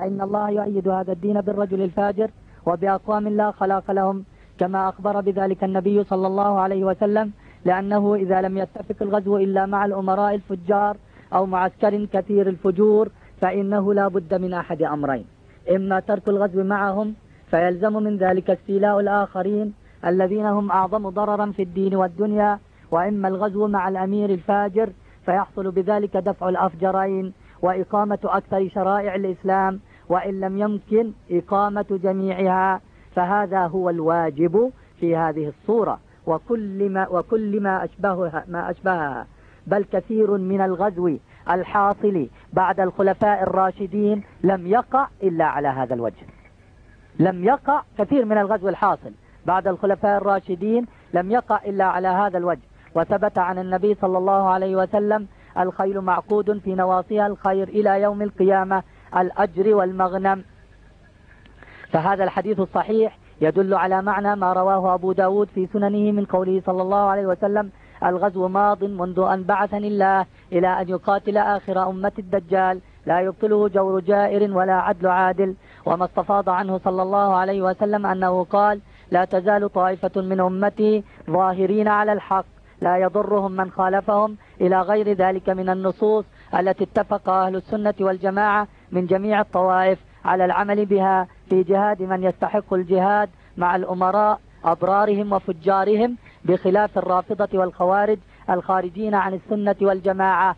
فإن الله يؤيد هذا الدين بالرجل الفاجر وبأقوام لا خلاق لهم، كما أخبر بذلك النبي صلى الله عليه وسلم، لأنه إذا لم يتفق الغزو إلا مع الأمراء الفجار أو معسكر كثير الفجور فإنه لا بد من أحد أمرين: إما ترك الغزو معهم فيلزم من ذلك استيلاء الآخرين الذين هم أعظم ضررا في الدين والدنيا، وإما الغزو مع الأمير الفاجر فيحصل بذلك دفع الأفجرين وإقامة أكثر شرائع الإسلام، وإن لم يمكن إقامة جميعها، فهذا هو الواجب في هذه الصورة. وكل ما أشبهها بل كثير من الغزو الحاصل بعد الخلفاء الراشدين لم يقع إلا على هذا الوجه. لم يقع كثير من الغزو الحاصل بعد الخلفاء الراشدين لم يقع إلا على هذا الوجه. وثبت عن النبي صلى الله عليه وسلم: الخيل معقود في نواصيها الخير إلى يوم القيامة، الأجر والمغنم. فهذا الحديث الصحيح يدل على معنى ما رواه أبو داود في سننه من قوله صلى الله عليه وسلم: الغزو ماض منذ أن بعثني الله إلى أن يقاتل آخر أمة الدجال، لا يبطله جور جائر ولا عدل عادل. وما استفاض عنه صلى الله عليه وسلم أنه قال: لا تزال طائفة من أمتي ظاهرين على الحق لا يضرهم من خالفهم، إلى غير ذلك من النصوص التي اتفق أهل السنة والجماعة من جميع الطوائف على العمل بها في جهاد من يستحق الجهاد مع الأمراء أبرارهم وفجارهم، بخلاف الرافضة والخوارج الخارجين عن السنة والجماعة.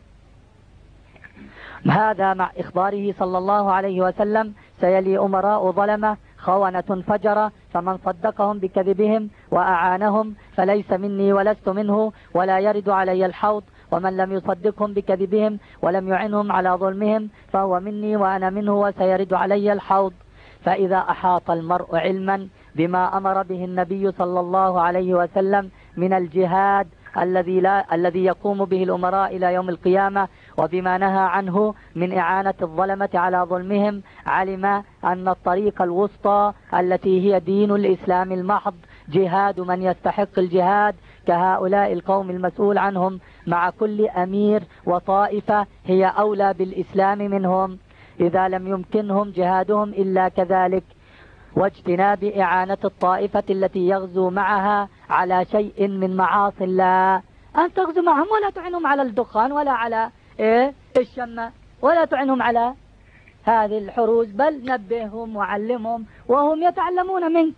هذا مع إخباره صلى الله عليه وسلم: سيلي أمراء ظلمة خونة فجرة، فمن صدقهم بكذبهم وأعانهم فليس مني ولست منه ولا يرد علي الحوض، ومن لم يصدقهم بكذبهم ولم يعنهم على ظلمهم فهو مني وأنا منه وسيرد علي الحوض. فإذا أحاط المرء علما بما أمر به النبي صلى الله عليه وسلم من الجهاد الذي يقوم به الأمراء إلى يوم القيامة، وبما نهى عنه من إعانة الظلمة على ظلمهم، علم أن الطريق الوسطى التي هي دين الإسلام المحض جهاد من يستحق الجهاد كهؤلاء القوم المسؤول عنهم، مع كل أمير وطائفة هي أولى بالإسلام منهم إذا لم يمكنهم جهادهم إلا كذلك، واجتناب إعانة الطائفة التي يغزو معها على شيء من معاصي الله. أن تغزو معهم ولا تعنهم على الدخان ولا على الشمة، ولا تعنهم على هذه الحروز، بل نبههم وعلمهم وهم يتعلمون منك،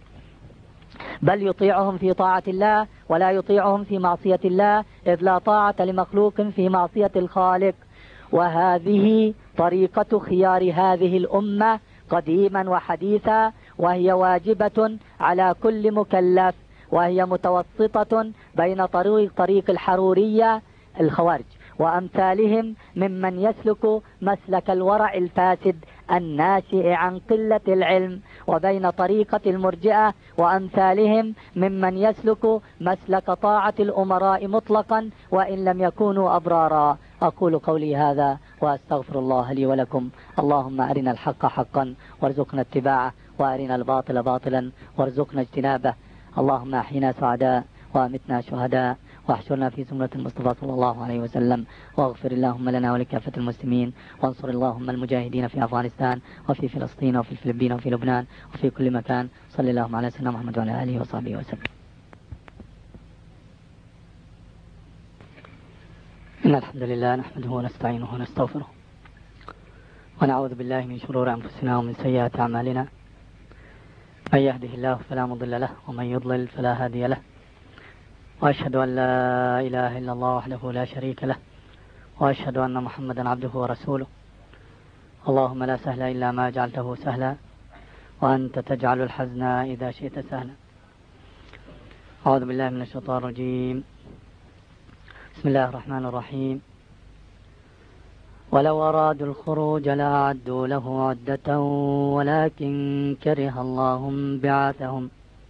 بل يطيعهم في طاعة الله ولا يطيعهم في معصية الله، إذ لا طاعة لمخلوق في معصية الخالق. وهذه طريقة خيار هذه الأمة قديما وحديثا، وهي واجبة على كل مكلف، وهي متوسطة بين طريق الحرورية الخوارج وأمثالهم ممن يسلك مسلك الورع الفاسد الناشئ عن قلة العلم، وبين طريقة المرجئة وأمثالهم ممن يسلك مسلك طاعة الأمراء مطلقا وإن لم يكونوا أبرارا. أقول قولي هذا وأستغفر الله لي ولكم. اللهم أرنا الحق حقا وارزقنا اتباعه، وأرنا الباطل باطلا وارزقنا اجتنابه. اللهم أحينا سعداء وأمتنا شهداء، واحشرنا في زمرة المصطفى صلى الله عليه وسلم، واغفر اللهم لنا ولكافة المسلمين، وانصر اللهم المجاهدين في أفغانستان وفي فلسطين وفي الفلبين وفي لبنان وفي كل مكان. صلى اللهم على سيدنا محمد وعلى آله وصحبه وسلم. إن الحمد لله نحمده ونستعينه ونستغفره، ونعوذ بالله من شرور أنفسنا ومن سيئات أعمالنا، من يهده الله فلا مضل له ومن يضلل فلا هادي له، وأشهد أن لا إله إلا الله وحده لا شريك له، وأشهد أن محمدا عبده ورسوله. اللهم لا سهل إلا ما جعلته سهلا، وأنت تجعل الحزن إذا شئت سهلا. أعوذ بالله من الشيطان الرجيم. بسم الله الرحمن الرحيم. ولو أرادوا الخروج لأعدوا له عدة ولكن كره الله بعاثهم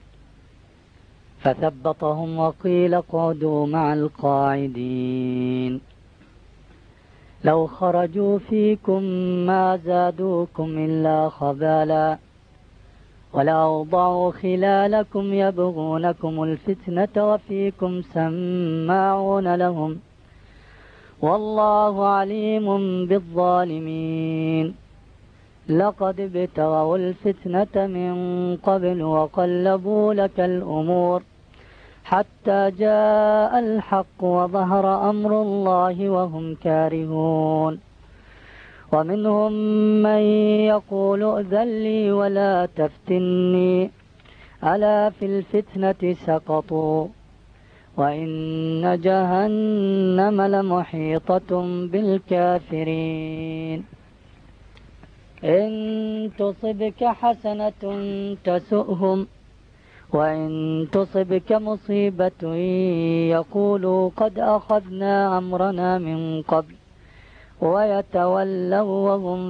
فثبطهم وقيل اقعدوا مع القاعدين. لو خرجوا فيكم ما زادوكم إلا خبالا ولأوضعوا خلالكم يبغونكم الفتنة وفيكم سماعون لهم والله عليم بالظالمين. لقد ابتغوا الفتنة من قبل وقلبوا لك الأمور حتى جاء الحق وظهر أمر الله وهم كارهون ومنهم من يقول ائذن لي ولا تفتني ألا في الفتنة سقطوا وإن جهنم لمحيطة بالكافرين إن تصبك حسنة تسؤهم وإن تصبك مصيبة يقولوا قد أخذنا أمرنا من قبل ويتولوا وهم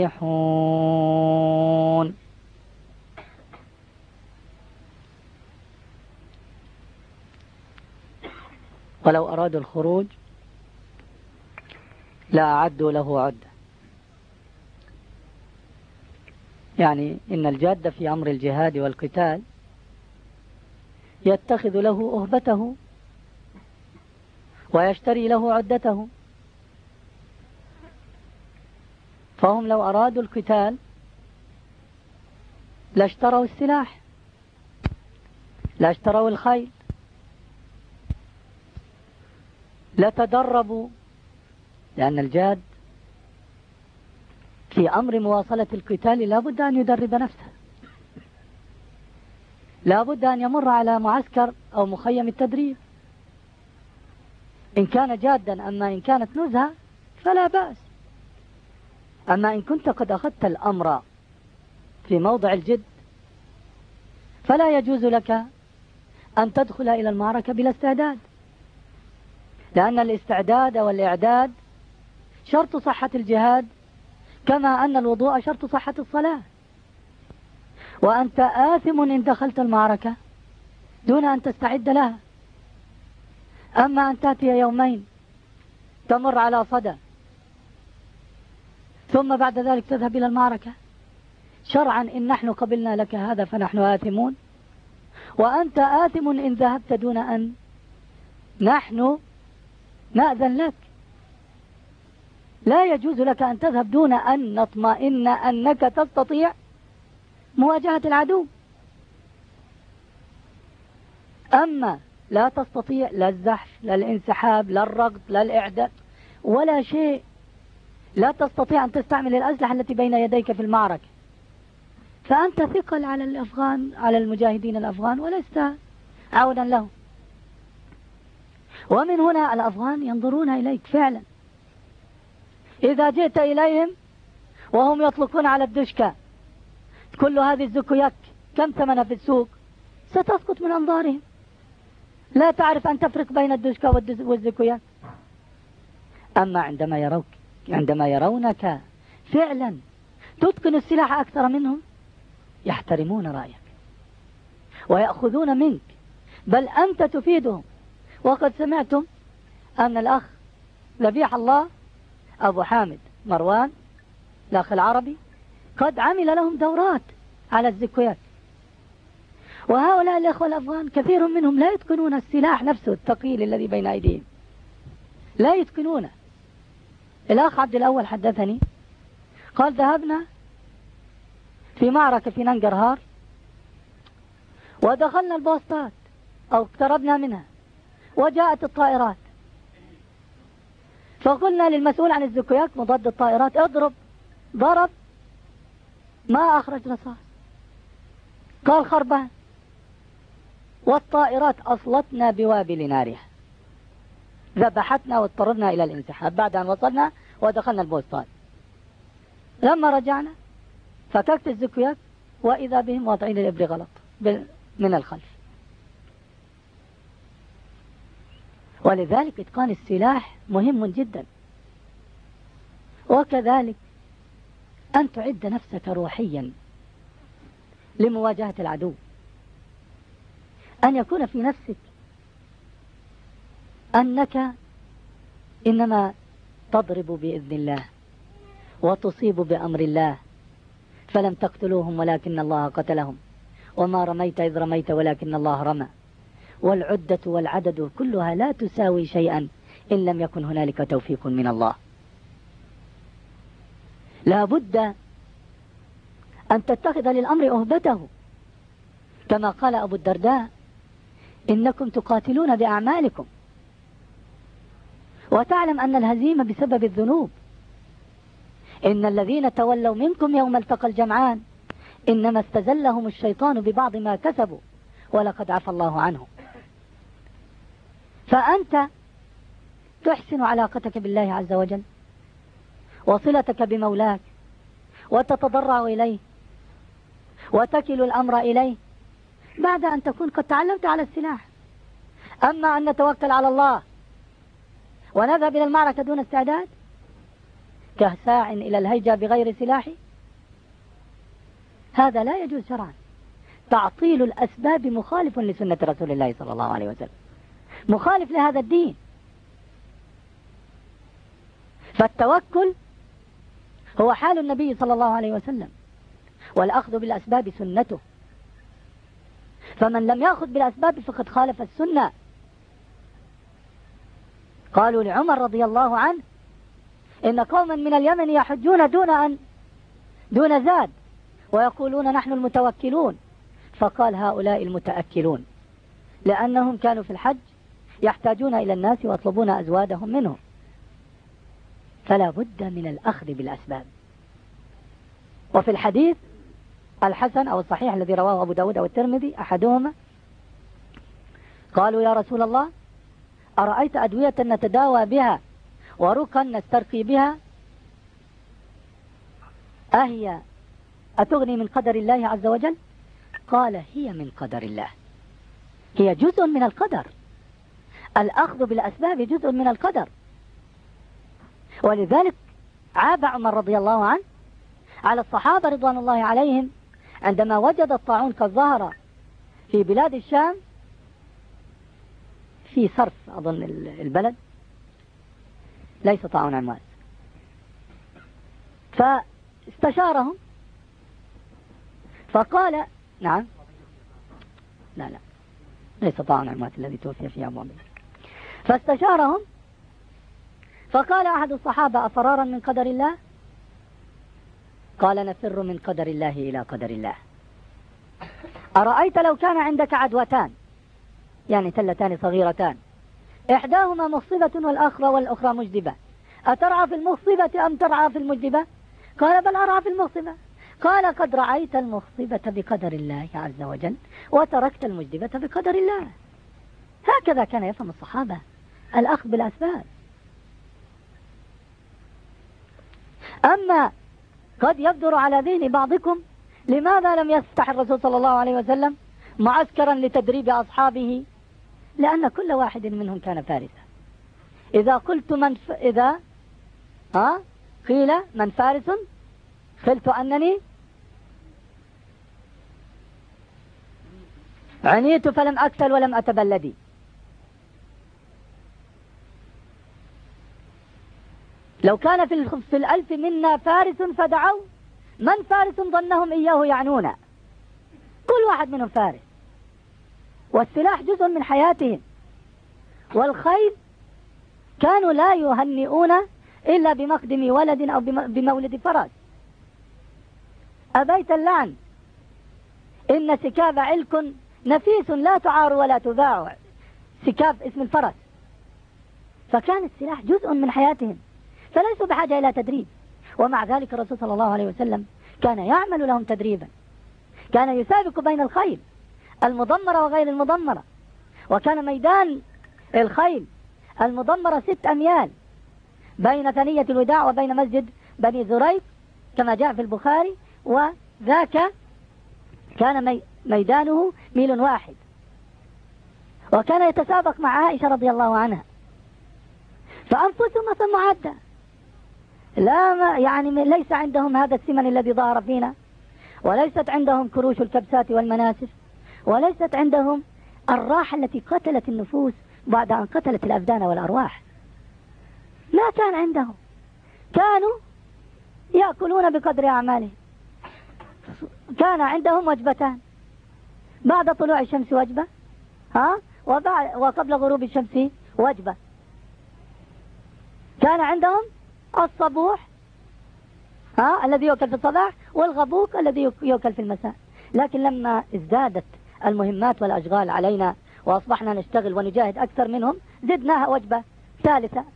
فرحون. ولو أرادوا الخروج لا أعدوا له عدة، يعني إن الجاد في أمر الجهاد والقتال يتخذ له أهبته ويشتري له عدته، فهم لو أرادوا القتال لاشتروا السلاح، لاشتروا الخيل، لتدربوا، لأن الجاد في أمر مواصلة القتال لا بد أن يدرب نفسه، لا بد أن يمر على معسكر أو مخيم التدريب إن كان جادا. أما إن كانت نزهة فلا بأس. أما إن كنت قد أخذت الأمر في موضع الجد فلا يجوز لك أن تدخل إلى المعركة بلا استعداد، لأن الاستعداد والإعداد شرط صحة الجهاد كما أن الوضوء شرط صحة الصلاة. وأنت آثم إن دخلت المعركة دون أن تستعد لها. أما أن تأتي يومين تمر على صدى ثم بعد ذلك تذهب إلى المعركة، شرعا إن نحن قبلنا لك هذا فنحن آثمون، وأنت آثم إن ذهبت دون أن نحن نأذن لك. لا يجوز لك أن تذهب دون أن نطمئن أنك تستطيع مواجهة العدو. أما لا تستطيع لا الزحف لا الانسحاب لا الركض لا الإعداد ولا شيء، لا تستطيع أن تستعمل الأسلحة التي بين يديك في المعركة، فأنت ثقل على الأفغان، على المجاهدين الأفغان، ولست عونا لهم. ومن هنا الأفغان ينظرون إليك فعلا. إذا جئت إليهم وهم يطلقون على الدشكة كل هذه الزكويات كم ثمنها في السوق ستسقط من أنظارهم، لا تعرف أن تفرق بين الدشكة والزكويات. أما عندما يرونك فعلا تتقن السلاح أكثر منهم يحترمون رأيك ويأخذون منك، بل أنت تفيدهم. وقد سمعتم أن الأخ ذبيح الله أبو حامد مروان الأخ العربي قد عمل لهم دورات على الزكويات. وهؤلاء الأخوة الأفغان كثير منهم لا يتقنون السلاح نفسه الثقيل الذي بين أيديهم، لا يتقنونه. الأخ عبد الأول حدثني قال ذهبنا في معركة في ننقرهار ودخلنا البوسطات أو اقتربنا منها وجاءت الطائرات، فقلنا للمسؤول عن الزكويات مضاد الطائرات اضرب، ضرب ما أخرج رصاص، قال خربان، والطائرات أصلتنا بوابل نارها، ذبحتنا واضطررنا إلى الانسحاب بعد أن وصلنا ودخلنا البوسطات. لما رجعنا فككت الزكويات وإذا بهم واضعين الإبر غلط من الخلف. ولذلك إتقان السلاح مهم جدا، وكذلك أن تعد نفسك روحيا لمواجهة العدو، أن يكون في نفسك أنك إنما تضرب بإذن الله وتصيب بأمر الله، فلم تقتلوهم ولكن الله قتلهم، وما رميت إذ رميت ولكن الله رمى، والعدة والعدد كلها لا تساوي شيئا إن لم يكن هنالك توفيق من الله. لا بد أن تتخذ للأمر أهبته، كما قال أبو الدرداء: إنكم تقاتلون بأعمالكم، وتعلم أن الهزيمة بسبب الذنوب. إن الذين تولوا منكم يوم التقى الجمعان إنما استزلهم الشيطان ببعض ما كسبوا ولقد عفى الله عنهم. فأنت تحسن علاقتك بالله عز وجل وصلتك بمولاك، وتتضرع إليه وتكل الأمر إليه بعد أن تكون قد تعلمت على السلاح. أما أن نتوكل على الله ونذهب إلى المعركة دون استعداد كساع إلى الهيجة بغير سلاح، هذا لا يجوز شرعا. تعطيل الأسباب مخالف لسنة رسول الله صلى الله عليه وسلم، مخالف لهذا الدين. فالتوكل هو حال النبي صلى الله عليه وسلم، والأخذ بالأسباب سنته. فمن لم يأخذ بالأسباب فقد خالف السنة. قالوا لعمر رضي الله عنه: إن قوما من اليمن يحجون دون زاد ويقولون نحن المتوكلون. فقال: هؤلاء المتأكلون، لأنهم كانوا في الحج يحتاجون إلى الناس ويطلبون أزوادهم منهم. فلا بد من الأخذ بالأسباب. وفي الحديث الحسن أو الصحيح الذي رواه أبو داود أو الترمذي أحدهما، قالوا: يا رسول الله، أرأيت أدوية نتداوى بها ورقا نسترقي بها أهي أتغني من قدر الله عز وجل؟ قال: هي من قدر الله، هي جزء من القدر. الأخذ بالأسباب جزء من القدر. ولذلك عاب عمر رضي الله عنه على الصحابة رضوان الله عليهم عندما وجد الطاعون قد ظهر في بلاد الشام، في صرف أظن البلد، ليس طاعون عمواس، فاستشارهم فقال: نعم، لا ليس طاعون عمواس الذي توفي فيه أبو عبيد. فاستشارهم فقال أحد الصحابة: أفرارا من قدر الله؟ قال: نفر من قدر الله إلى قدر الله. أرأيت لو كان عندك عدوتان، يعني تلتان صغيرتان، إحداهما مصيبة والأخرى مجدبة، أترعى في المصيبة أم ترعى في المجدبة؟ قال: بل أرعى في المصيبة. قال: قد رعيت المصيبة بقدر الله عز وجل وتركت المجدبة بقدر الله. هكذا كان يفهم الصحابة الأخذ بالأسباب. أما قد يبدر على ذهن بعضكم: لماذا لم يفتح الرسول صلى الله عليه وسلم معسكرا لتدريب أصحابه؟ لأن كل واحد منهم كان فارسا. إذا قلت قيل من فارس قلت أنني عنيت فلم أكسل ولم أتبلدي. لو كان في الألف منا فارس فدعوا من فارس ظنهم إياه يعنون. كل واحد منهم فارس، والسلاح جزء من حياتهم. والخيل كانوا لا يهنئون إلا بمقدم ولد أو بمولد فرس. أبيت اللعن، إن سكاب علك نفيس لا تعار ولا تباع. سكاب اسم الفرس. فكان السلاح جزء من حياتهم، فليسوا بحاجة إلى تدريب. ومع ذلك الرسول صلى الله عليه وسلم كان يعمل لهم تدريبا، كان يسابق بين الخيل المضمرة وغير المضمرة. وكان ميدان الخيل المضمرة 6 أميال بين ثنية الوداع وبين مسجد بني زريق كما جاء في البخاري، وذاك كان ميدانه 1 واحد. وكان يتسابق مع عائشة رضي الله عنها، فأنفسهم مثل معدة، يعني ليس عندهم هذا السمن الذي ظهر فينا، وليست عندهم كروش الكبسات والمناسف، وليست عندهم الراحة التي قتلت النفوس بعد أن قتلت الأبدان والأرواح. لا كان عندهم، كانوا يأكلون بقدر أعمالهم. كان عندهم وجبتان، بعد طلوع الشمس وجبة، وقبل غروب الشمس وجبة. كان عندهم الصبوح الذي يؤكل في الصباح، والغبوق الذي يؤكل في المساء. لكن لما ازدادت المهمات والأشغال علينا وأصبحنا نشتغل ونجاهد أكثر منهم، زدناها وجبة ثالثة.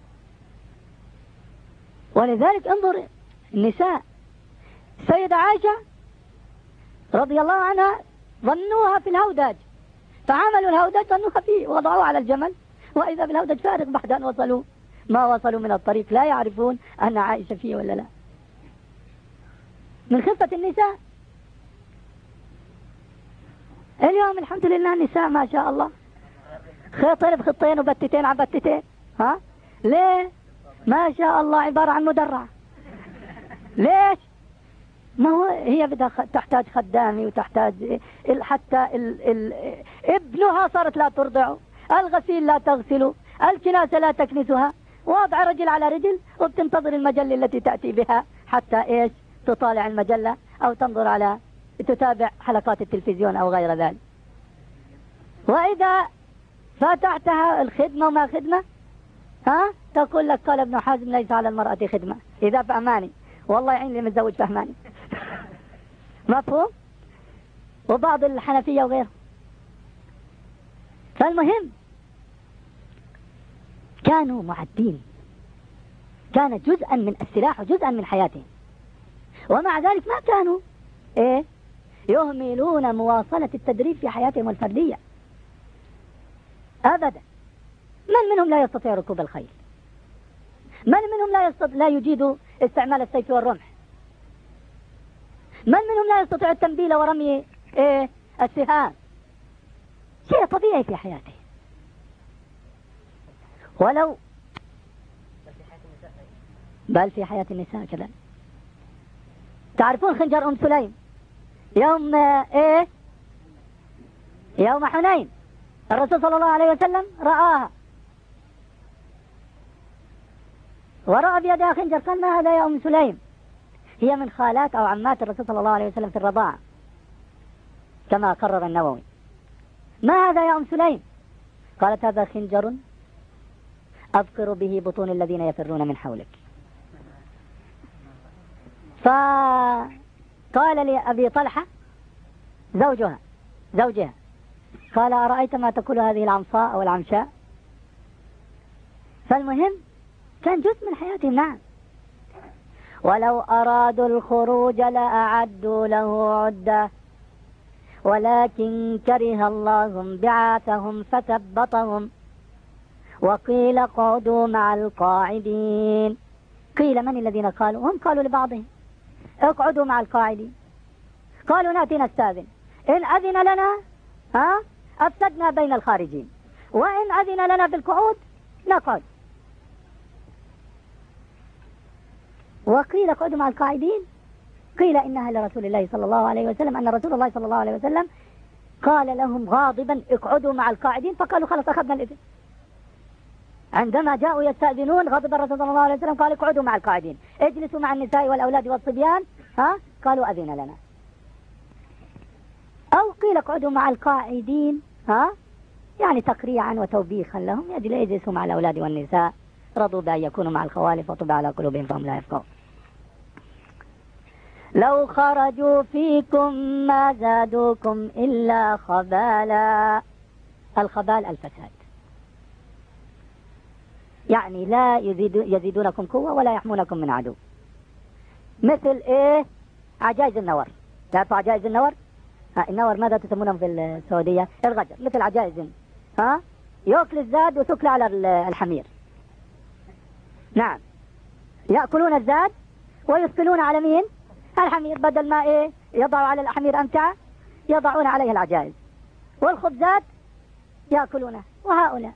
ولذلك انظر النساء، السيدة عائشة رضي الله عنها ظنوها في الهودج، فعملوا الهودج ظنوها فيه وضعوها على الجمل، وإذا بالهودج فارغ بعد أن وصلوا ما وصلوا من الطريق لا يعرفون أن عائشة فيه ولا لا. من خفة النساء. اليوم الحمد لله النساء ما شاء الله خيطين بخطين وبتتين عن بتتين. ليه؟ ما شاء الله عبارة عن مدرع. ليش؟ ما هو هي بدها تحتاج خدامي وتحتاج حتى ابنها صارت لا ترضعه، الغسيل لا تغسله، الكناسة لا تكنسها، وضع رجل على رجل، وبتنتظر المجلة التي تأتي بها حتى إيش؟ تطالع المجلة أو تنظر تتابع حلقات التلفزيون أو غير ذلك. وإذا فتحتها الخدمة وما خدمة تقول لك قال ابن حزم ليس على المرأة خدمة إذا فهماني، والله يعين لي متزوج فهماني. مفهوم؟ وبعض الحنفية وغيره. فالمهم كانوا معدين، كان جزءا من السلاح وجزءا من حياتهم، ومع ذلك ما كانوا يهملون مواصلة التدريب في حياتهم الفردية أبدا. من منهم لا يستطيع ركوب الخيل؟ من منهم لا يجيد استعمال السيف والرمح؟ من منهم لا يستطيع التنبيل ورمي السهام؟ شيء طبيعي في حياته. ولو بل في حياة النساء كذا. تعرفون خنجر سليم يوم يوم حنين الرسول صلى الله عليه وسلم رآها ورأى بيدها خنجر، قال ما هذا يا سليم؟ هي من خالات أو عمات الرسول صلى الله عليه وسلم في الرضاعة كما قرر النووي. ما هذا يا سليم؟ قالت هذا خنجر أبقر به بطون الذين يفرون من حولك. فقال لأبي طلحة زوجها قال أرأيت ما تقول هذه العمصاء أو العمشاء؟ فالمهم كان جزء من حياتهم. نعم. ولو أرادوا الخروج لأعدوا له عدة ولكن كره الله بعاثهم فثبطهم وقيل اقعدوا مع القاعدين. قيل من الذين قالوا؟ هم قالوا لبعضهم اقعدوا مع القاعدين. قالوا نأتي نستاذن، إن أذن لنا أفسدنا بين الخارجين، وإن أذن لنا بالقعود نقعد. وقيل اقعدوا مع القاعدين، قيل إنها لرسول الله صلى الله عليه وسلم، أن رسول الله صلى الله عليه وسلم قال لهم غاضبا اقعدوا مع القاعدين، فقالوا خلاص أخذنا الإذن. عندما جاءوا يستأذنون غضب الرسول صلى الله عليه وسلم قال اقعدوا مع القاعدين، اجلسوا مع النساء والأولاد والصبيان قالوا أذن لنا. أو قيل اقعدوا مع القاعدين يعني تقريعا وتوبيخا لهم، يجلسوا مع الأولاد والنساء، رضوا بأن يكونوا مع الخوالف وطبع على قلوبهم فهم لا يفقهون. لو خرجوا فيكم ما زادوكم إلا خبالا. الخبال الفساد، يعني لا يزيدونكم قوة ولا يحمونكم من عدو. مثل عجائز النور. تعرفوا عجائز النور؟ النور ماذا تسمونهم في السعودية؟ الغجر. مثل عجائز يأكل الزاد وتكل على الحمير. نعم، يأكلون الزاد ويثقلون على مين؟ الحمير. بدل ما يضعوا على الحمير أمتعة يضعون عليه العجائز، والخبزات يأكلونه. وهؤلاء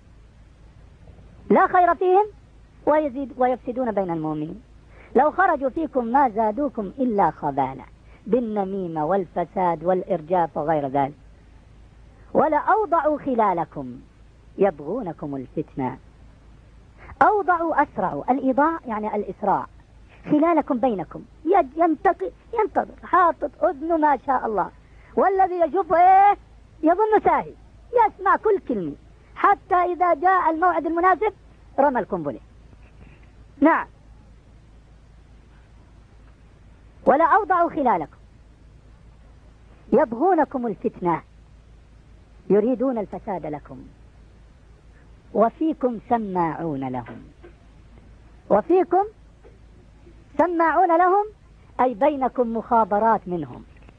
لا خير فيهم ويفسدون بين المؤمنين. لو خرجوا فيكم ما زادوكم إلا خبالا، بالنميمة والفساد والإرجاف وغير ذلك. ولأوضعوا خلالكم يبغونكم الفتنة. أوضعوا أسرعوا، الإيضاع يعني الإسراع، خلالكم بينكم، ينتظر حاطط أذنه ما شاء الله، والذي يشوف يظن ساهي، يسمع كل كلمة، حتى إذا جاء الموعد المناسب رمى القنبلة. نعم. ولا أوضع خلالكم يبغونكم الفتنة يريدون الفساد لكم وفيكم سماعون لهم. وفيكم سماعون لهم أي بينكم مخابرات منهم،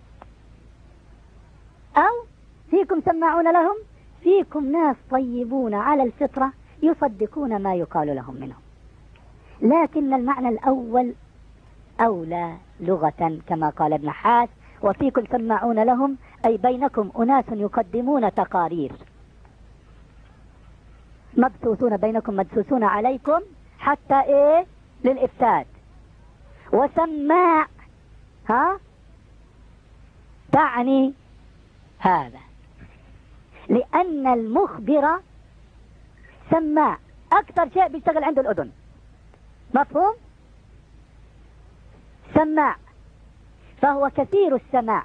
أو فيكم سماعون لهم فيكم ناس طيبون على الفطرة يصدقون ما يقال لهم منهم. لكن المعنى الأول أولى لغة كما قال ابن حاس، وفيكم سماعون لهم أي بينكم أناس يقدمون تقارير، مبثوثون بينكم مدسوسون عليكم حتى إيه للإفساد. وسماع تعني هذا، لأن المخبر سماع أكثر شيء بيشتغل عنده الأذن، مفهوم؟ سماع فهو كثير السماع.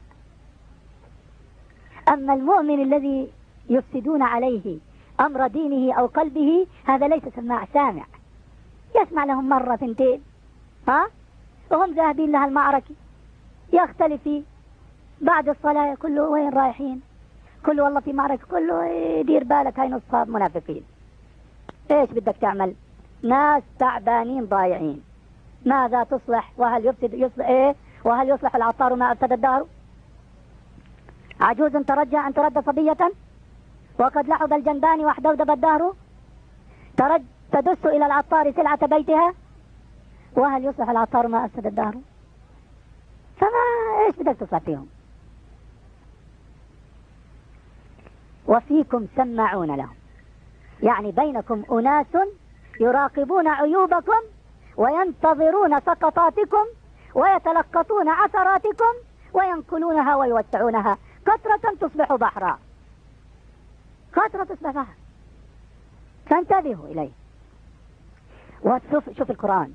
أما المؤمن الذي يفسدون عليه أمر دينه أو قلبه هذا ليس سماع، سامع، يسمع لهم مرة ثنتين وهم ذاهبين لها المعركة، يختلف بعد الصلاة كله وين رايحين، كله والله في معركة، كله يدير بالك هاي نصها منافقين. ايش بدك تعمل؟ ناس تعبانين ضايعين، ماذا تصلح؟ وهل يفسد يصلح ايه؟ وهل يصلح العطار ما افسد الدهر؟ عجوز ترجى ان ترد صبية وقد لحظ الجنبان واحدودب الدهر، تدس الى العطار سلعة بيتها وهل يصلح العطار ما افسد الدهر؟ فما ايش بدك تصلح فيهم؟ وفيكم سماعون لهم يعني بينكم أناس يراقبون عيوبكم وينتظرون سقطاتكم ويتلقطون عثراتكم وينقلونها ويوسعونها، قطرة تصبح بحرا، قطرة تصبح بحر، فانتبهوا إليه. شوف القرآن،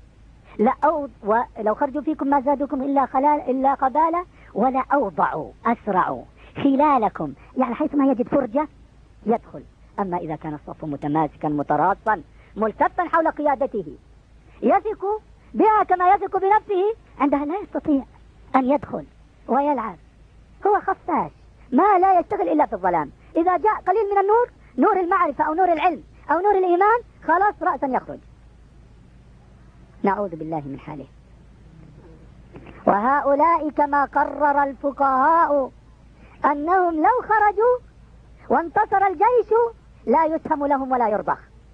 لو خرجوا فيكم ما زادوكم إلا قبالا ولا أوضعوا أسرعوا خلالكم، يعني حيثما يجد فرجة يدخل. أما إذا كان الصف متماسكا متراصا ملتفا حول قيادته يثق بها كما يثق بنفسه، عندها لا يستطيع أن يدخل ويلعب، هو خفاش ما لا يشتغل إلا في الظلام. إذا جاء قليل من النور، نور المعرفة أو نور العلم أو نور الإيمان، خلاص رأسا يخرج. نعوذ بالله من حاله. وهؤلاء كما قرر الفقهاء أنهم لو خرجوا وانتصر الجيش لا يسهم لهم ولا يرضخ.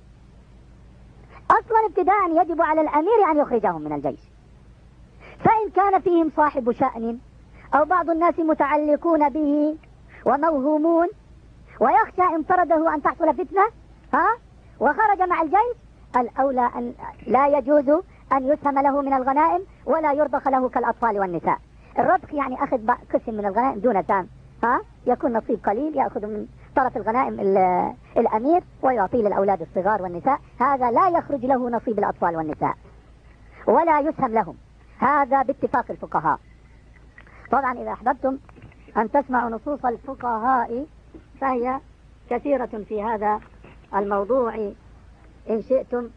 أصلا ابتداء يجب على الأمير أن يخرجهم من الجيش، فإن كان فيهم صاحب شأن أو بعض الناس متعلقون به وموهومون ويخشى إن طرده أن تحصل فتنة وخرج مع الجيش، الأولى أن لا يجوز أن يسهم له من الغنائم ولا يرضخ له كالأطفال والنساء. الرضخ يعني أخذ قسم من الغنائم دون سام، يكون نصيب قليل يأخذ من طرف الغنائم الأمير ويعطيه للأولاد الصغار والنساء، هذا لا يخرج له نصيب الأطفال والنساء ولا يسهم لهم، هذا باتفاق الفقهاء. طبعا إذا أحببتم أن تسمعوا نصوص الفقهاء فهي كثيرة في هذا الموضوع إن شئتم.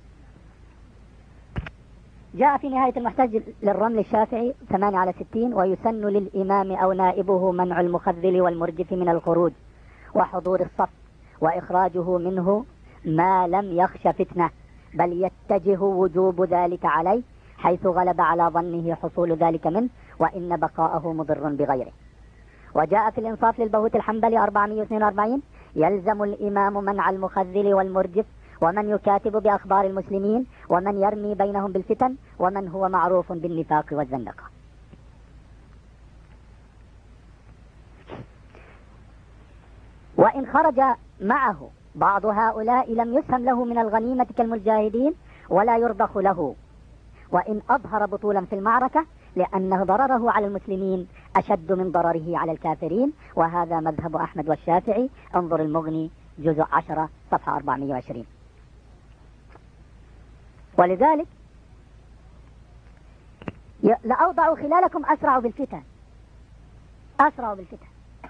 جاء في نهاية المحتج للرمل الشافعي 8/60: ويسن للإمام أو نائبه منع المخذل والمرجف من الخروج وحضور الصف وإخراجه منه ما لم يخش فتنة، بل يتجه وجوب ذلك عليه حيث غلب على ظنه حصول ذلك منه وإن بقاءه مضر بغيره. وجاء في الإنصاف للبهوت الحنبلي 442: يلزم الإمام منع المخذل والمرجف ومن يكاتب بأخبار المسلمين ومن يرمي بينهم بالفتن ومن هو معروف بالنفاق والزندقة. وإن خرج معه بعض هؤلاء لم يسهم له من الغنيمة كالمجاهدين ولا يرضخ له، وإن أظهر بطولا في المعركة لأنه ضرره على المسلمين أشد من ضرره على الكافرين، وهذا مذهب أحمد والشافعي. انظر المغني جزء 10 صفحة 420. ولذلك لأوضعوا خلالكم أسرعوا بالفتن، أسرعوا بالفتن.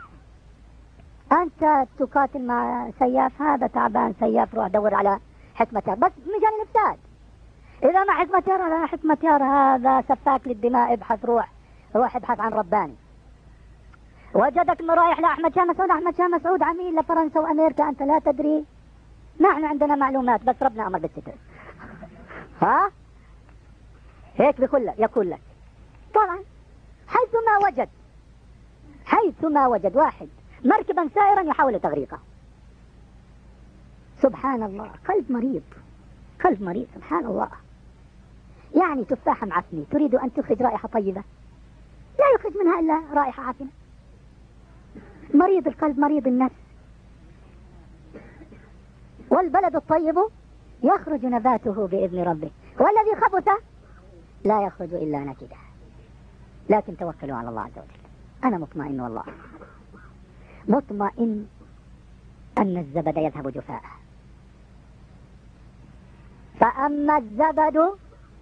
أنت تقاتل مع سياف، هذا تعبان سياف، روح دور على حكمته بس مجال الإفساد. إذا ما حكمة يار لا حكمة يار، هذا سفاك للدماء، ابحث، روح ابحث عن رباني. وجدك انه رايح لأحمد شاه مسعود، أحمد شاه مسعود عميل لفرنسا وأمريكا، أنت لا تدري. نحن عندنا معلومات بس ربنا أمر بالستر. ها هيك يقول لك طبعا حيثما وجد واحد مركبا سائرا يحاول تغريقه. سبحان الله، قلب مريض سبحان الله. يعني تفاحة معفنة تريد أن تخرج رائحة طيبة، لا يخرج منها إلا رائحة عفنة. مريض القلب مريض النفس. والبلد الطيب يخرج نباته بإذن ربه، والذي خبث لا يخرج إلا نكدا. لكن توكلوا على الله عز وجل. أنا مطمئن والله، مطمئن أن الزبد يذهب جفاء. فأما الزبد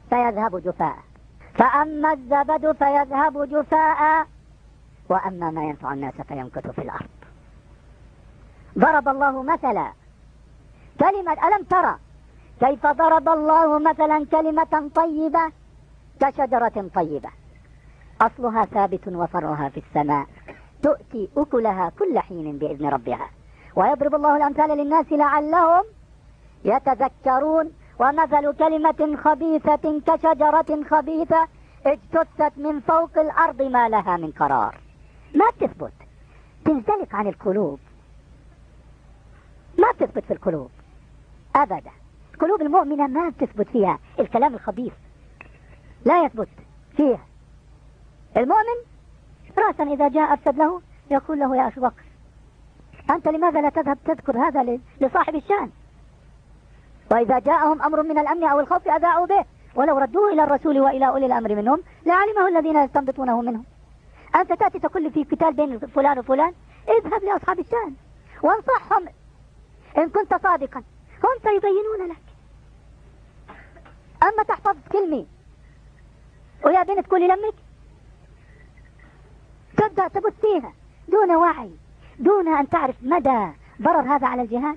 فيذهب جفاء، وأما ما ينفع الناس فيمكث في الأرض. ضرب الله مثلا كلمة، ألم ترى كيف ضرب الله مثلا كلمة طيبة كشجرة طيبة أصلها ثابت وفرعها في السماء تؤتي أكلها كل حين بإذن ربها، ويضرب الله الأمثال للناس لعلهم يتذكرون. ومثل كلمة خبيثة كشجرة خبيثة اجتثت من فوق الأرض ما لها من قرار. ما تثبت، تنزلق عن القلوب، ما تثبت في القلوب أبدا. قلوب المؤمنة ما تثبت فيها الكلام الخبيث، لا يثبت فيها. المؤمن رأسا إذا جاء أفسد له يقول له يا أخي بكر أنت لماذا لا تذهب تذكر هذا لصاحب الشأن؟ وإذا جاءهم أمر من الأمن أو الخوف أذاعوا به، ولو ردوه إلى الرسول وإلى أولي الأمر منهم لعلمه الذين يستنبطونه منهم. أنت تأتي تقول في قتال بين فلان وفلان، اذهب لأصحاب الشأن وانصحهم إن كنت صادقا، هم سيبينون لك. أما تحفظ كلمة ويا بنت تقولي لمك، تبدأ تبث فيها دون وعي، دون أن تعرف مدى ضرر هذا على الجهاد.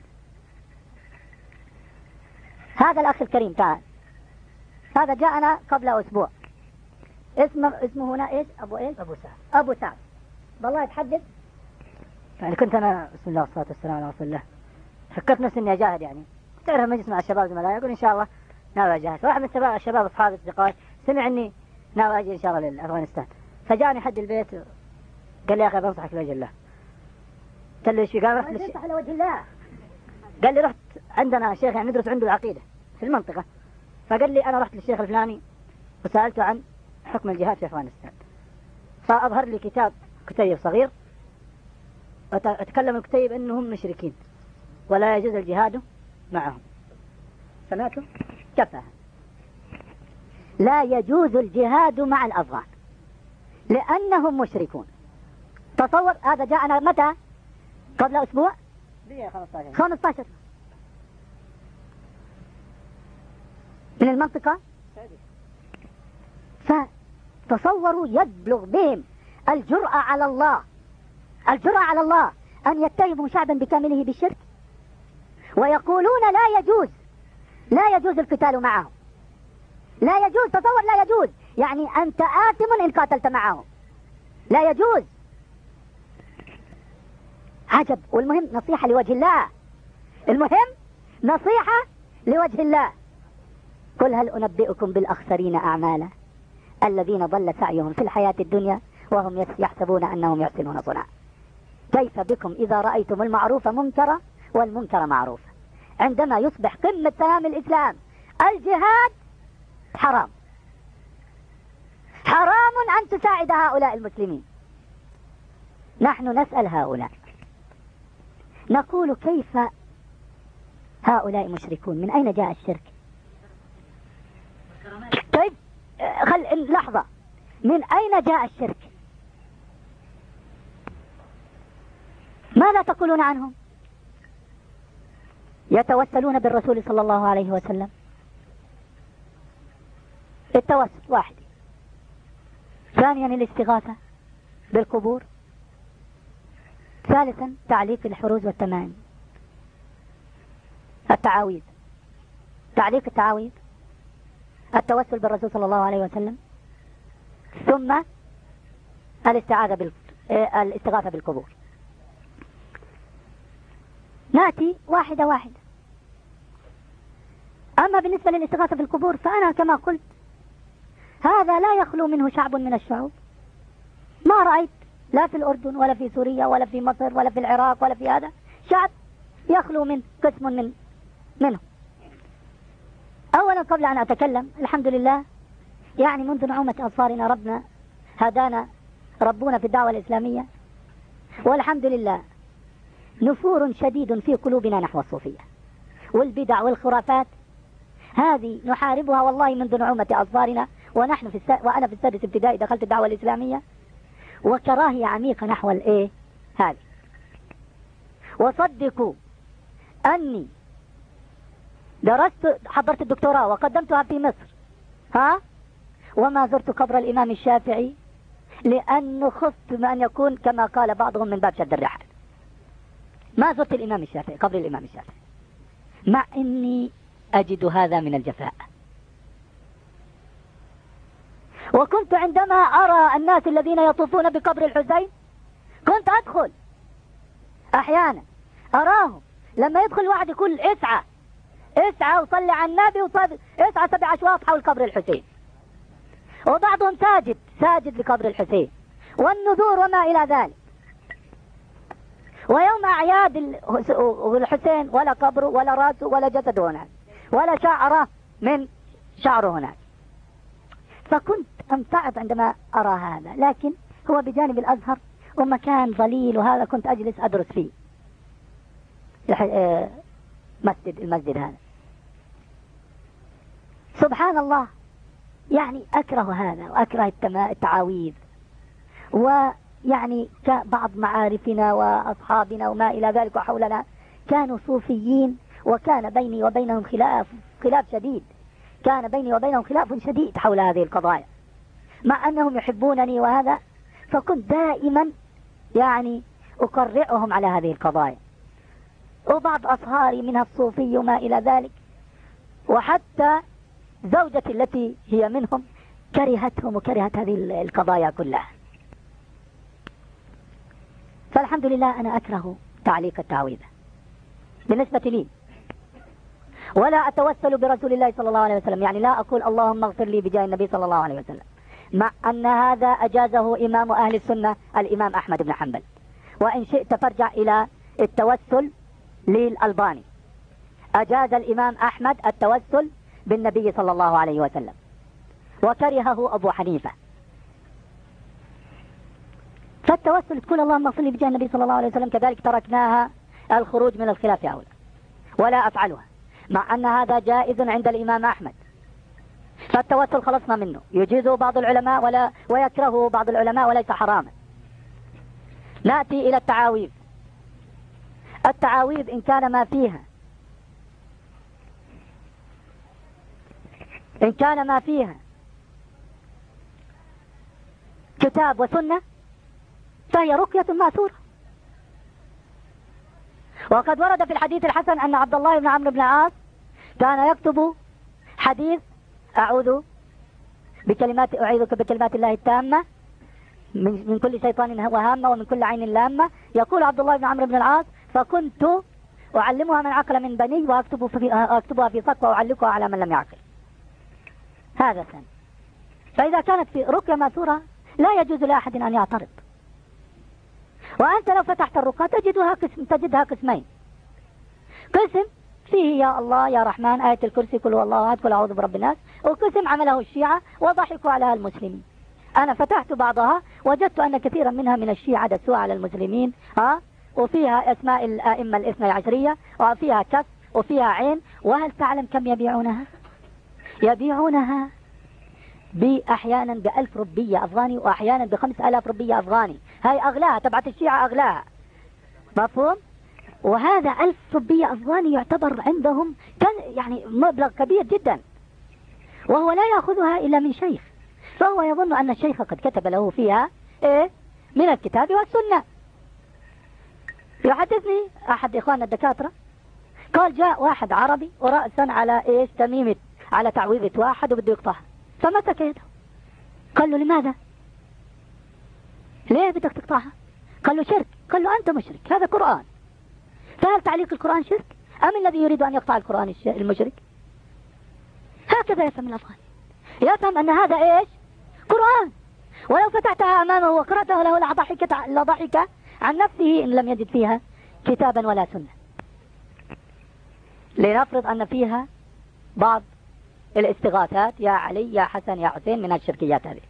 هذا الأخ الكريم تعال، هذا جاءنا قبل أسبوع، اسمه هنا إيش؟ أبو سعد. والله يتحدث يعني كنت أنا بسم الله والصلاة والسلام على رسول الله، فكرت نفسي إني أجاهد. يعني تعرف مجلس مع الشباب زملائي يقول إن شاء الله ناوي أجاهد. واحد من الشباب أصحابي أصدقائي سمع إني ناوي أجي إن شاء الله لأفغانستان، فجاني حد البيت قال لي يا أخي بنصحك لوجه الله. قال لي إيش؟ قال رحت لوجه الله. قال لي رحت عندنا شيخ يعني ندرس عنده العقيدة في المنطقة، فقال لي أنا رحت للشيخ الفلاني وسألته عن حكم الجهاد في أفغانستان، فأظهر لي كتيب صغير وتكلم الكتيب أنهم مشركين ولا يجوز الجهاد معهم. سمعتوا؟ كفى، لا يجوز الجهاد مع الأفغان لأنهم مشركون. تصور هذا جاءنا متى؟ قبل أسبوع 15 من المنطقة. فتصوروا يبلغ بهم الجرأة على الله أن يتهموا شعبا بكامله بالشرك، ويقولون لا يجوز القتال معهم، لا يجوز. تصور لا يجوز، يعني أنت آثم إن قاتلت معهم، لا يجوز. عجب. والمهم نصيحة لوجه الله، قل هل أنبئكم بالأخسرين أعمالا الذين ضل سعيهم في الحياة الدنيا وهم يحسبون أنهم يحسنون صنعا. كيف بكم إذا رأيتم المعروف منكرا والمنكر معروفا؟ عندما يصبح قمة تمام الإسلام الجهاد حرام أن تساعد هؤلاء المسلمين. نحن نسأل هؤلاء نقول كيف هؤلاء مشركون؟ من أين جاء الشرك؟ طيب لحظة، من أين جاء الشرك؟ ماذا تقولون عنهم؟ يتوسلون بالرسول صلى الله عليه وسلم. التوسل واحد. ثانيا الاستغاثة بالقبور. ثالثا تعليق الحروز والتمائم، تعليق التعاويذ. التوسل بالرسول صلى الله عليه وسلم، ثم الاستغاثة بالقبور. نأتي واحدة واحدة. أما بالنسبة للاستغاثة بالقبور فأنا كما قلت هذا لا يخلو منه شعب من الشعوب. ما رأيت لا في الأردن ولا في سوريا ولا في مصر ولا في العراق ولا في هذا شعب يخلو من قسم منه. أولا قبل أن أتكلم، الحمد لله يعني منذ نعومة أظفارنا ربنا هدانا ربنا في الدعوة الإسلامية، والحمد لله نفور شديد في قلوبنا نحو الصوفية والبدع والخرافات. هذه نحاربها والله منذ نعومة أظفارنا، وأنا في السادس ابتدائي دخلت الدعوة الإسلامية، وكراهية عميقة نحو هذه. وصدقوا أني حضرت الدكتوراه وقدمتها في مصر، وما زرت قبر الإمام الشافعي لأنه خفت من أن يكون كما قال بعضهم من باب شد الرحال. ما زرت الإمام الشافعي، قبر الإمام الشافعي، مع أني أجد هذا من الجفاء. وكنت عندما أرى الناس الذين يطوفون بقبر الحسين كنت أدخل أحيانا أراهم لما يدخل واحد يقول اسعى وصلي على النبي اسعى 7 أشواط حول قبر الحسين، وبعضهم ساجد لقبر الحسين والنذور وما إلى ذلك. ويوم أعياد الحسين ولا قبره ولا راسه ولا جسده هناك ولا شعره من شعره هناك. فكنت أمتعض عندما أرى هذا، لكن هو بجانب الأزهر ومكان ظليل، وهذا كنت أجلس أدرس فيه المسجد هذا. سبحان الله، يعني أكره هذا وأكره التعاويذ. ويعني بعض معارفنا وأصحابنا وما إلى ذلك وحولنا كانوا صوفيين، وكان بيني وبينهم خلاف شديد، كان بيني وبينهم خلاف شديد حول هذه القضايا، مع أنهم يحبونني وهذا، فكنت دائما يعني أقرعهم على هذه القضايا. وبعض أصهاري منها الصوفي وما إلى ذلك، وحتى زوجتي التي هي منهم كرهتهم وكرهت هذه القضايا كلها. فالحمد لله أنا أكره تعليق التعويذة بالنسبة لي، ولا أتوسل برسول الله صلى الله عليه وسلم، يعني لا أقول اللهم اغفر لي بجاه النبي صلى الله عليه وسلم، مع أن هذا أجازه إمام أهل السنة الإمام أحمد بن حنبل. وإن شئت فارجع إلى التوسل للألباني، أجاز الإمام أحمد التوسل بالنبي صلى الله عليه وسلم، وكرهه أبو حنيفة. فالتوسل تقول اللهم اغفر لي بجاه النبي صلى الله عليه وسلم، كذلك تركناها الخروج من الخلاف أولى، ولا أفعلها، مع أن هذا جائز عند الإمام أحمد. فالتوسل خلصنا منه، يجيزه بعض العلماء ويكرهه بعض العلماء وليس حراما. نأتي إلى التعاويذ. التعاويذ إن كان ما فيها كتاب وسنة فهي رقية مأثورة. وقد ورد في الحديث الحسن أن عبد الله بن عمرو بن العاص كان يكتب حديث أعيذك بكلمات الله التامة من كل شيطان وهامة ومن كل عين لامة. يقول عبد الله بن عمرو بن العاص فكنت أعلمها من عقل من بني وأكتبها في صك وأعلقها على من لم يعقل. هذا ثاني. فإذا كانت في رقية ماثورة لا يجوز لأحد أن يعترض. وأنت لو فتحت الرقى تجدها قسمين، قسم فيه يا الله يا رحمن آية الكرسي كل هو الله أحد قل أعوذ برب الناس، وقسم عمله الشيعة وضحكوا عليها المسلمين. أنا فتحت بعضها وجدت أن كثيرا منها من الشيعة دسوها على المسلمين، وفيها أسماء الأئمة الاثنى عشرية وفيها كف وفيها عين. وهل تعلم كم يبيعونها؟ يبيعونها أحيانا ب1000 روبية أفغاني وأحيانا ب5000 روبية أفغاني. هاي أغلاها، تبعت الشيعة أغلاها، مفهوم؟ وهذا 1000 روبية أفغاني يعتبر عندهم يعني مبلغ كبير جدا، وهو لا يأخذها إلا من شيخ، فهو يظن أن الشيخ قد كتب له فيها من الكتاب والسنة. يحدثني أحد إخواننا الدكاترة قال جاء واحد عربي ورأسا على تميمة على تعويذة واحد وبده يقطعها، فمسك يده. قال له لماذا؟ ليه بدك تقطعها؟ قال له شرك. قال له أنت مشرك، هذا قرآن، فهل تعليق القرآن شرك؟ أم الذي يريد أن يقطع القرآن المشرك؟ هكذا يفهم الأفغاني، يفهم أن هذا إيش؟ قرآن، ولو فتحتها أمامه وقرأته له لضحك عن نفسه إن لم يجد فيها كتابا ولا سنة. لنفرض أن فيها بعض الاستغاثات، يا علي يا حسن يا حسين، من الشركيات هذه،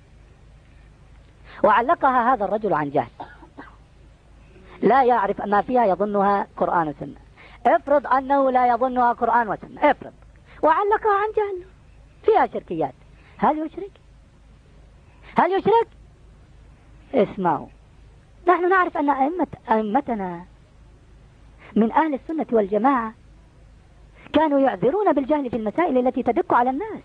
وعلقها هذا الرجل عن جهل، لا يعرف ما فيها، يظنها قرآن وسنة. افرض أنه لا يظنها قرآن وسنة، افرض، وعلقها عن جهل، فيها شركيات، هل يشرك؟ هل يشرك؟ اسمعوا، نحن نعرف أن أئمتنا من أهل السنة والجماعة كانوا يعذرون بالجهل في المسائل التي تدق على الناس.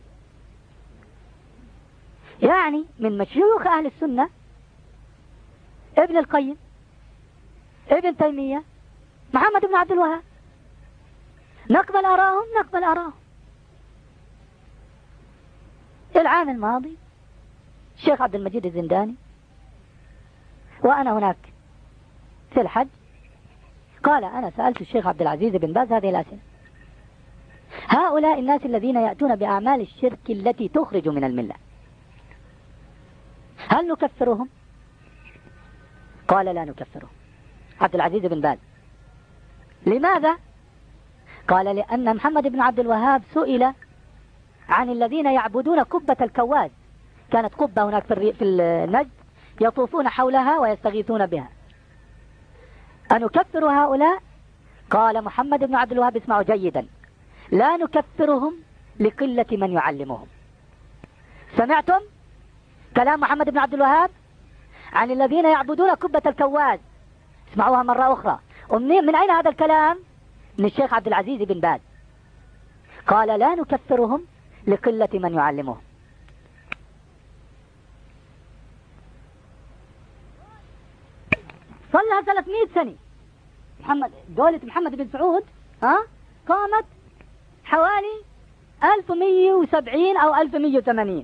يعني من مشيوخ أهل السنة ابن القيم، ابن تيمية، محمد بن عبد الوهاب، نقبل آراءهم، نقبل آراءهم. العام الماضي الشيخ عبد المجيد الزنداني وأنا هناك في الحج قال أنا سألت الشيخ عبد العزيز بن باز هذه الأسئلة: هؤلاء الناس الذين يأتون بأعمال الشرك التي تخرج من الملة هل نكفرهم؟ قال لا نكفرهم. عبد العزيز بن باز. لماذا؟ قال لأن محمد بن عبد الوهاب سئل عن الذين يعبدون قبة الكواز، كانت قبة هناك في النجد يطوفون حولها ويستغيثون بها، أنكفر هؤلاء؟ قال محمد بن عبد الوهاب: اسمعوا جيدا، لا نكفرهم لقلة من يعلمهم. سمعتم كلام محمد بن عبد الوهاب عن الذين يعبدون قبة الكواز؟ اسمعوها مرة أخرى. من أين هذا الكلام؟ من الشيخ عبد العزيز بن باز. قال لا نكفرهم لقلة من يعلمهم. صلها 300 سنة دولة محمد بن سعود قامت حوالي 1170 أو 1180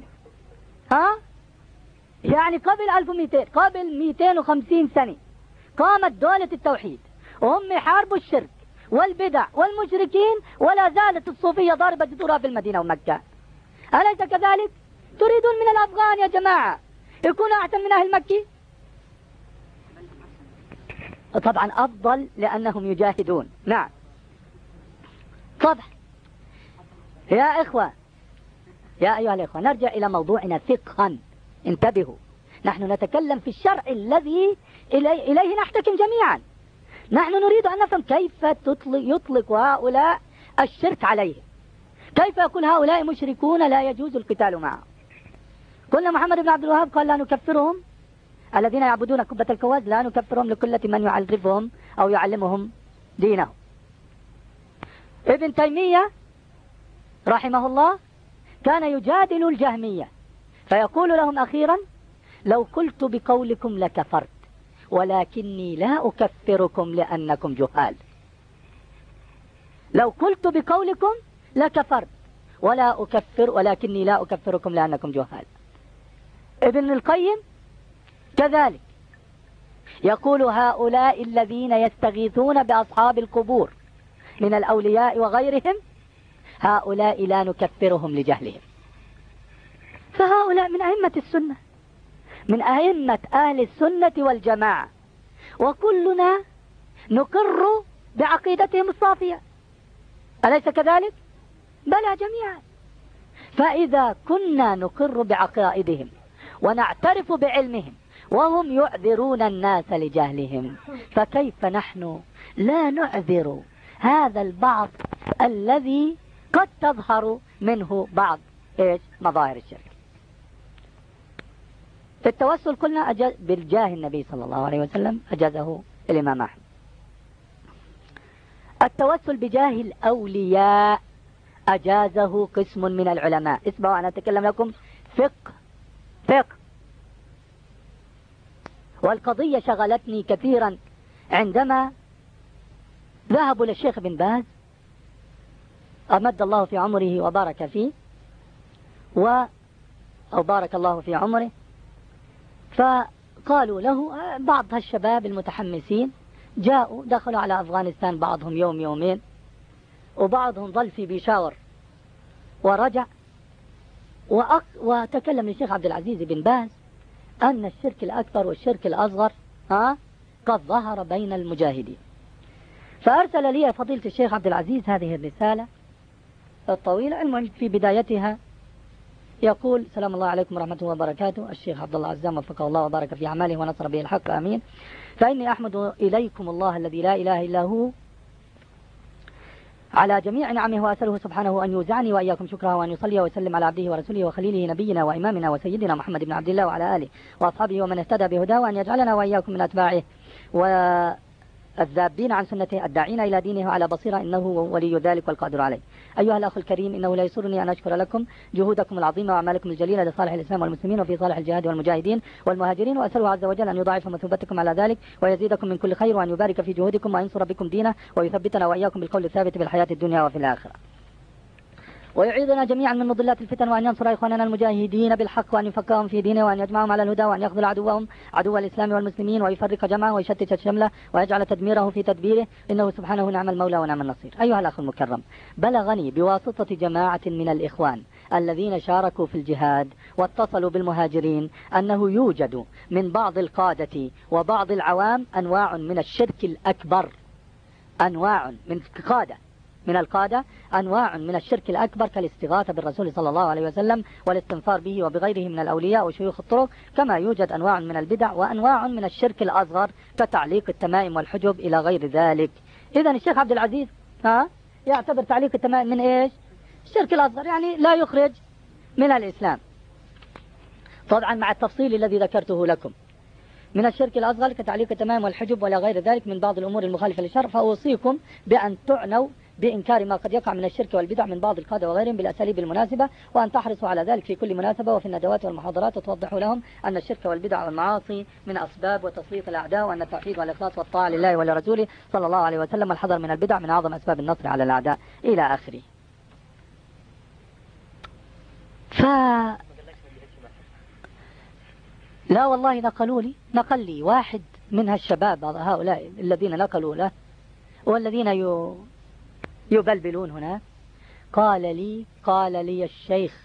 يعني قبل 1200، قبل 250 سنة قامت دولة التوحيد، وهم يحاربوا الشرك والبدع والمشركين، ولا زالت الصوفية ضاربة جذورها في المدينة ومكة. أليس كذلك؟ تريدون من الأفغان يا جماعة يكونوا أحسن من أهل مكة؟ طبعا أفضل لأنهم يجاهدون. نعم طبعا. يا إخوة، يا أيها الإخوة، نرجع إلى موضوعنا فقها. انتبهوا، نحن نتكلم في الشرع الذي إليه نحتكم جميعا. نحن نريد أن نفهم كيف يطلق هؤلاء الشرك عليهم، كيف يقول هؤلاء مشركون لا يجوز القتال معهم. قلنا محمد بن عبد الوهاب قال لا نكفرهم، الذين يعبدون قبة الكواز لا نكفرهم لقلة من يعرفهم أو يعلمهم دينهم. ابن تيمية رحمه الله كان يجادل الجهمية فيقول لهم أخيرا: لو قلت بقولكم لكفرت، ولكني لا أكفركم لأنكم جهال. لو قلت بقولكم لكفرت ولا أكفر، ولكني لا أكفركم لأنكم جهال. ابن القيم كذلك يقول: هؤلاء الذين يستغيثون بأصحاب القبور من الأولياء وغيرهم هؤلاء لا نكفرهم لجهلهم. فهؤلاء من أئمة السنة، من أئمة أهل السنة والجماعة، وكلنا نقر بعقيدتهم الصافية، أليس كذلك؟ بلى جميعا. فإذا كنا نقر بعقائدهم ونعترف بعلمهم وهم يعذرون الناس لجهلهم، فكيف نحن لا نعذر هذا البعض الذي قد تظهر منه بعض مظاهر الشرك؟ في التوسل قلنا بالجاه النبي صلى الله عليه وسلم أجازه الإمام أحمد. التوسل بجاه الأولياء أجازه قسم من العلماء. اسمعوا، أنا أتكلم لكم فقه، والقضية شغلتني كثيرا عندما ذهبوا للشيخ بن باز أمد الله في عمره وبارك فيه أو بارك الله في عمره. فقالوا له بعض هالشباب المتحمسين جاءوا دخلوا على أفغانستان، بعضهم يوم يومين، وبعضهم ظل في بيشاور ورجع. وتكلم الشيخ عبد العزيز بن باز أن الشرك الأكبر والشرك الأصغر قد ظهر بين المجاهدين. فأرسل لي فضيلة الشيخ عبد العزيز هذه الرسالة الطويلة. المهم في بدايتها يقول: سلام الله عليكم ورحمة الله وبركاته. الشيخ عبد الله عزام وفقه الله وبارك في أعماله ونصر به الحق، آمين. فإني أحمد إليكم الله الذي لا إله إلا هو على جميع نعمه، وأسأله سبحانه أن يوزعني وإياكم شكرها، وأن يصلي ويسلم على عبده ورسوله وخليله نبينا وإمامنا وسيدنا محمد بن عبد الله وعلى آله وأصحابه ومن اهتدى بهداه، وأن يجعلنا وإياكم من أتباعه والذابين عن سنته الداعين إلى دينه على بصيرة، إنه ولي ذلك والقادر عليه. أيها الأخ الكريم، إنه لا يسرني أن أشكر لكم جهودكم العظيمة وأعمالكم الجليلة لصالح الإسلام والمسلمين وفي صالح الجهاد والمجاهدين والمهاجرين، وأسأله عز وجل أن يضاعف مثوبتكم على ذلك ويزيدكم من كل خير، وأن يبارك في جهودكم وينصر بكم دينه ويثبتنا وإياكم بالقول الثابت في الحياة الدنيا وفي الآخرة، ويعيذنا جميعا من مضلات الفتن، وأن ينصر إخواننا المجاهدين بالحق، وأن يفقههم في دينه، وأن يجمعهم على الهدى، وأن يخذل عدوهم عدو الإسلام والمسلمين، ويفرق جمعه ويشتت الشملة ويجعل تدميره في تدبيره، إنه سبحانه نعم المولى ونعم النصير. أيها الأخ المكرم، بلغني بواسطة جماعة من الإخوان الذين شاركوا في الجهاد واتصلوا بالمهاجرين أنه يوجد من بعض القادة وبعض العوام أنواع من الشرك الأكبر، أنواع من القادة أنواع من الشرك الأكبر كالاستغاثة بالرسول صلى الله عليه وسلم والاستنصار به وبغيره من الأولياء وشيوخ الطرق، كما يوجد أنواع من البدع وأنواع من الشرك الأصغر كتعليق التمائم والحجب إلى غير ذلك. إذن الشيخ عبد العزيز يعتبر تعليق التمائم من إيش؟ الشرك الأصغر، يعني لا يخرج من الإسلام، طبعا مع التفصيل الذي ذكرته لكم من الشرك الأصغر كتعليق التمائم والحجب ولا غير ذلك من بعض الأمور المخالفة للشرع. فأوصيكم بأن تعنوا بإنكار ما قد يقع من الشرك والبدع من بعض القادة وغيرهم بالأساليب المناسبة، وأن تحرصوا على ذلك في كل مناسبة وفي الندوات والمحاضرات، وتوضحوا لهم أن الشرك والبدع والمعاصي من أسباب وتسليط الأعداء، وأن التوحيد والإخلاص والطاعة لله ولرسوله صلى الله عليه وسلم والحذر من البدع من أعظم أسباب النصر على الأعداء إلى آخره. لا والله نقل لي واحد من هالشباب هؤلاء الذين نقلوا له والذين يبلبلون هنا، قال لي الشيخ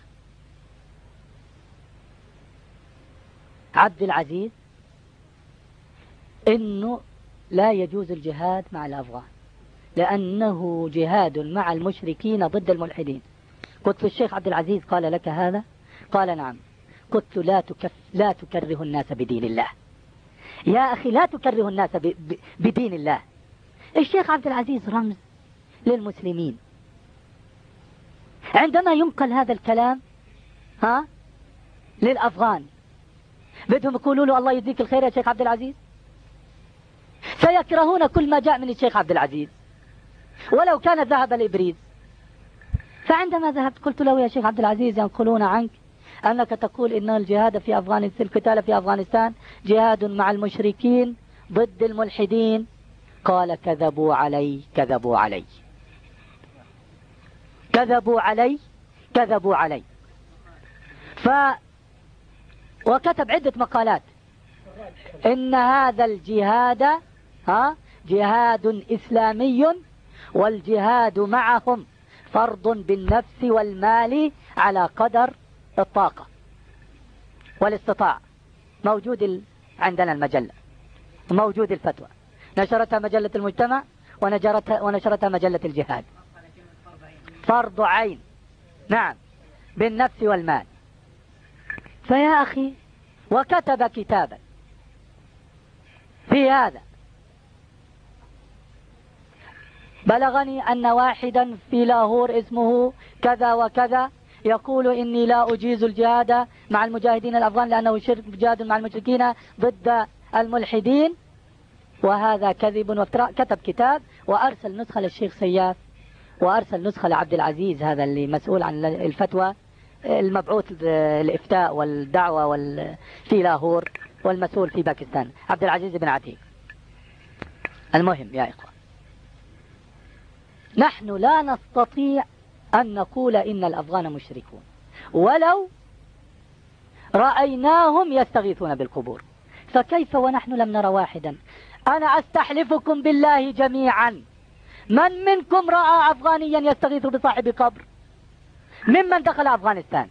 عبد العزيز إنه لا يجوز الجهاد مع الأفغان لأنه جهاد مع المشركين ضد الملحدين. قلت الشيخ عبد العزيز قال لك هذا؟ قال نعم. قلت لا تكره الناس بدين الله يا أخي، لا تكره الناس بدين الله. الشيخ عبد العزيز رمز للمسلمين، عندما ينقل هذا الكلام للأفغان بدهم يقولوا له الله يجزيك الخير يا شيخ عبد العزيز، سيكرهون كل ما جاء من الشيخ عبد العزيز ولو كان ذهب لإبريز. فعندما ذهبت قلت له يا شيخ عبد العزيز ينقلون عنك أنك تقول إن الجهاد في أفغانستان، القتال في أفغانستان جهاد مع المشركين ضد الملحدين. قال كذبوا علي كذبوا علي كذبوا علي كذبوا علي. وكتب عدة مقالات إن هذا الجهاد جهاد إسلامي، والجهاد معهم فرض بالنفس والمال على قدر الطاقة والاستطاعة. موجود عندنا المجلة، موجود الفتوى، نشرتها مجلة المجتمع ونشرتها مجلة الجهاد، فرض عين، نعم، بالنفس والمال. فيا أخي، وكتب كتابا في هذا. بلغني أن واحدا في لاهور اسمه كذا وكذا يقول إني لا أجيز الجهاد مع المجاهدين الأفغان لأنه جهاد مع المشركين ضد الملحدين، وهذا كذب وافتراء. كتب كتاب وأرسل نسخة للشيخ سياف، وأرسل نسخة لعبد العزيز هذا اللي مسؤول عن الفتوى، المبعوث الإفتاء والدعوة في لاهور والمسؤول في باكستان، عبد العزيز بن عتيق. المهم يا إخوة، نحن لا نستطيع أن نقول إن الأفغان مشركون ولو رأيناهم يستغيثون بالقبور، فكيف ونحن لم نرى واحدا؟ أنا أستحلفكم بالله جميعا، من منكم رأى أفغانيا يستغيث بصاحب قبر ممن دخل أفغانستان؟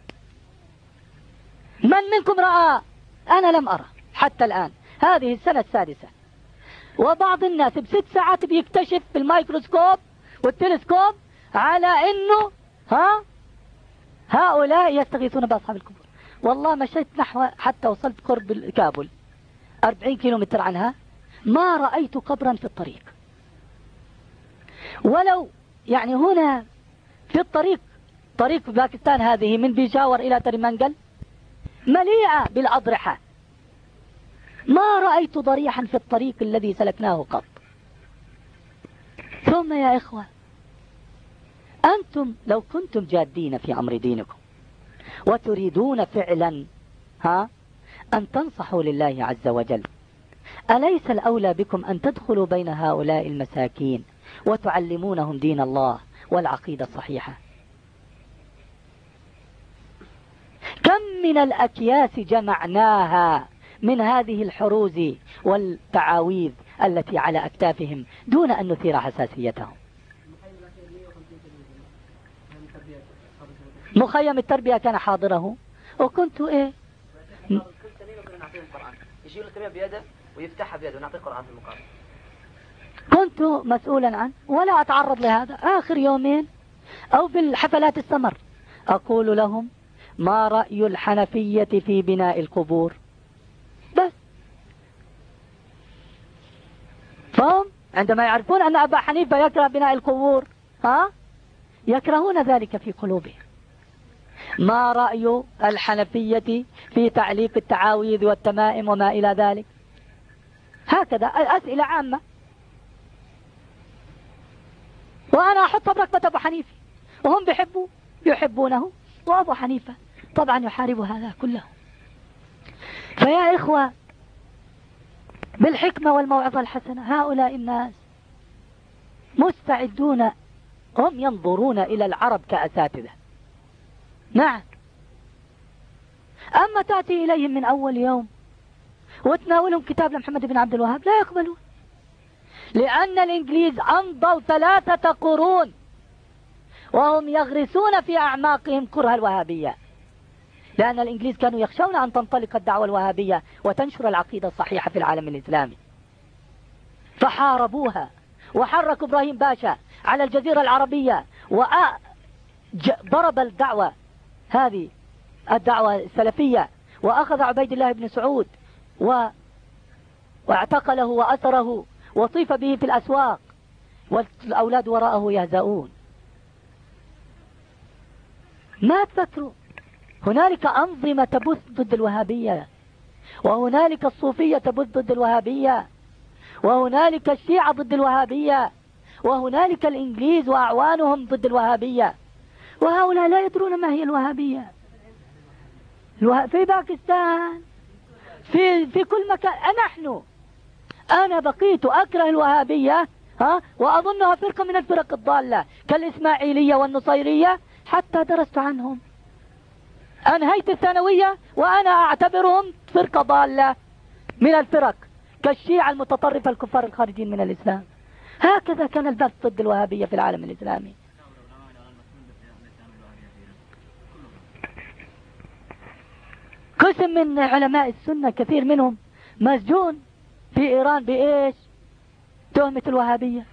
من منكم رأى؟ أنا لم أرى حتى الآن، هذه السنة السادسة. وبعض الناس ب6 ساعات بيكتشف بالميكروسكوب والتلسكوب على أنه هؤلاء يستغيثون بأصحاب القبور. والله مشيت نحو حتى وصلت قرب كابول 40 كيلومتر عنها، ما رأيت قبرا في الطريق. ولو يعني هنا في الطريق، طريق باكستان هذه من بيشاور إلى تريمنجل مليئة بالأضرحة، ما رأيت ضريحا في الطريق الذي سلكناه قط. ثم يا إخوة، أنتم لو كنتم جادين في أمر دينكم وتريدون فعلا أن تنصحوا لله عز وجل، أليس الأولى بكم أن تدخلوا بين هؤلاء المساكين وتعلمونهم دين الله والعقيدة الصحيحة؟ كم من الأكياس جمعناها من هذه الحروز والتعاويذ التي على أكتافهم دون أن نثير حساسيتهم. مخيم التربية كان حاضره، وكنت كل سنين كنا نعطيه القرآن، يشيل الكلمة بيده ويفتحها بيده ونعطيه القرآن في المقابل. كنت مسؤولا عنه ولا أتعرض لهذا. آخر يومين أو في الحفلات السمر أقول لهم: ما رأي الحنفية في بناء القبور؟ بس. فهم عندما يعرفون أن أبا حنيفة يكره بناء القبور يكرهون ذلك في قلوبهم. ما رأي الحنفية في تعليق التعاويذ والتمائم وما إلى ذلك؟ هكذا أسئلة عامة، وأنا أحط بركبة أبو حنيفة، وهم يحبونه، وأبو حنيفة طبعا يحارب هذا كله. فيا إخوة، بالحكمة والموعظة الحسنة هؤلاء الناس مستعدون، هم ينظرون إلى العرب كأساتذة. نعم. أما تأتي إليهم من أول يوم وتناولهم كتاب لمحمد بن عبد الوهاب لا يقبلون، لأن الإنجليز أمضوا 3 قرون وهم يغرسون في أعماقهم كره الوهابية، لأن الإنجليز كانوا يخشون أن تنطلق الدعوة الوهابية وتنشر العقيدة الصحيحة في العالم الإسلامي، فحاربوها وحركوا إبراهيم باشا على الجزيرة العربية وضرب الدعوة هذه الدعوة السلفية، وأخذ عبيد الله بن سعود واعتقله وأسره وطيف به في الأسواق والأولاد وراءه يهزؤون. ما تفكروا، هنالك أنظمة تبث ضد الوهابية، وهنالك الصوفية تبث ضد الوهابية، وهنالك الشيعة ضد الوهابية، وهنالك الإنجليز وأعوانهم ضد الوهابية، وهؤلاء لا يدرون ما هي الوهابية. في باكستان، في كل مكان. أنا بقيت أكره الوهابية وأظنها فرقة من الفرق الضالة كالإسماعيلية والنصيرية حتى درست عنهم. أنهيت الثانوية وأنا أعتبرهم فرقة ضالة من الفرق كالشيعة المتطرفة الكفار الخارجين من الإسلام. هكذا كان البث ضد الوهابية في العالم الإسلامي. قسم من علماء السنة كثير منهم مسجون في إيران بإيش؟ تهمة الوهابية.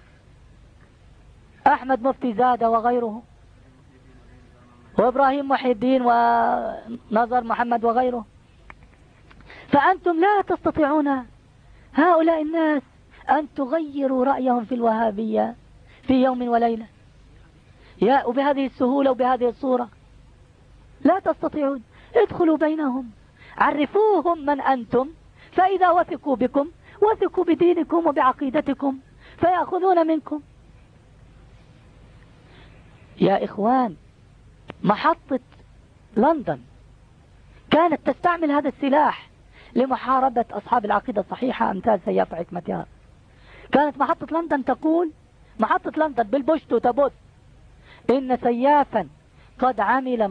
أحمد مفتي زادة وغيره، وإبراهيم محي الدين ونظر محمد وغيره. فأنتم لا تستطيعون هؤلاء الناس أن تغيروا رأيهم في الوهابية في يوم وليلة وبهذه السهولة وبهذه الصورة، لا تستطيعون. ادخلوا بينهم، عرفوهم من أنتم، فإذا وثقوا بكم وثقوا بدينكم وبعقيدتكم فيأخذون منكم. يا إخوان، محطة لندن كانت تستعمل هذا السلاح لمحاربة أصحاب العقيدة الصحيحة أمثال سياف حكمتها. كانت محطة لندن تقول، محطة لندن بالبشتو تبث إن سيافا قد عمل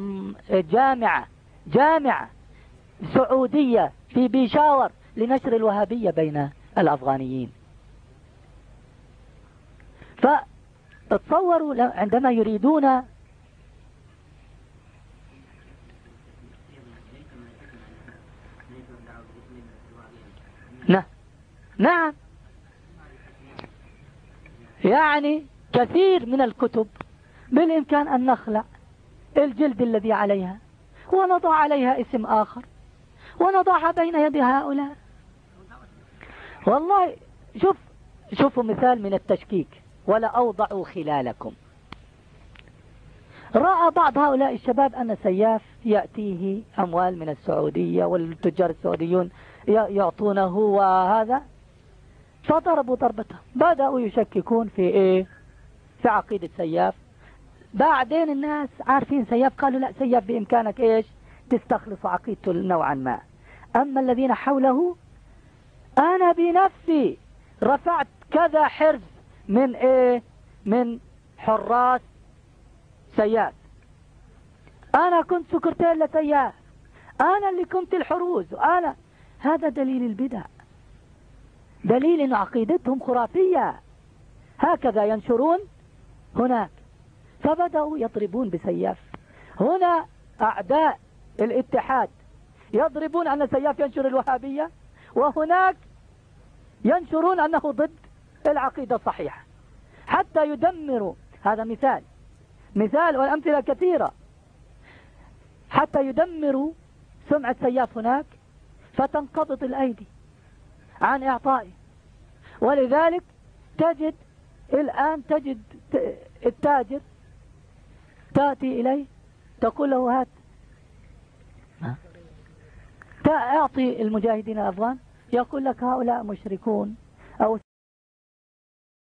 جامعة سعودية في بيشاور لنشر الوهابية بين الأفغانيين. فتصوروا عندما يريدون نعم، يعني كثير من الكتب بالإمكان أن نخلع الجلد الذي عليها ونضع عليها اسم آخر ونضعها بين يدي هؤلاء. والله شوفوا مثال من التشكيك. ولا أوضعوا خلالكم. رأى بعض هؤلاء الشباب أن سياف يأتيه أموال من السعودية والتجار السعوديون يعطونه وهذا، فضربوا ضربته. بدأوا يشككون في إيه؟ في عقيدة سياف. بعدين الناس عارفين سياف قالوا لا، سياف بإمكانك إيش؟ تستخلص عقيدته نوعا ما. أما الذين حوله، أنا بنفسي رفعت كذا حرز من إيه؟ من حراس سياف. أنا كنت سكرتير لسياف، أنا اللي كنت الحروز، أنا. هذا دليل البدع، دليل أن عقيدتهم خرافية. هكذا ينشرون هناك. فبدأوا يضربون بسياف. هنا أعداء الاتحاد يضربون أن سياف ينشر الوهابية، وهناك ينشرون أنه ضد العقيدة الصحيحة حتى يدمروا. هذا مثال والأمثلة كثيرة. حتى يدمروا سمعة سياف هناك، فتنقبض الأيدي عن إعطائه. ولذلك تجد التاجر تأتي إليه تقول له هات أعطي المجاهدين الأفغان، يقول لك هؤلاء مشركون أو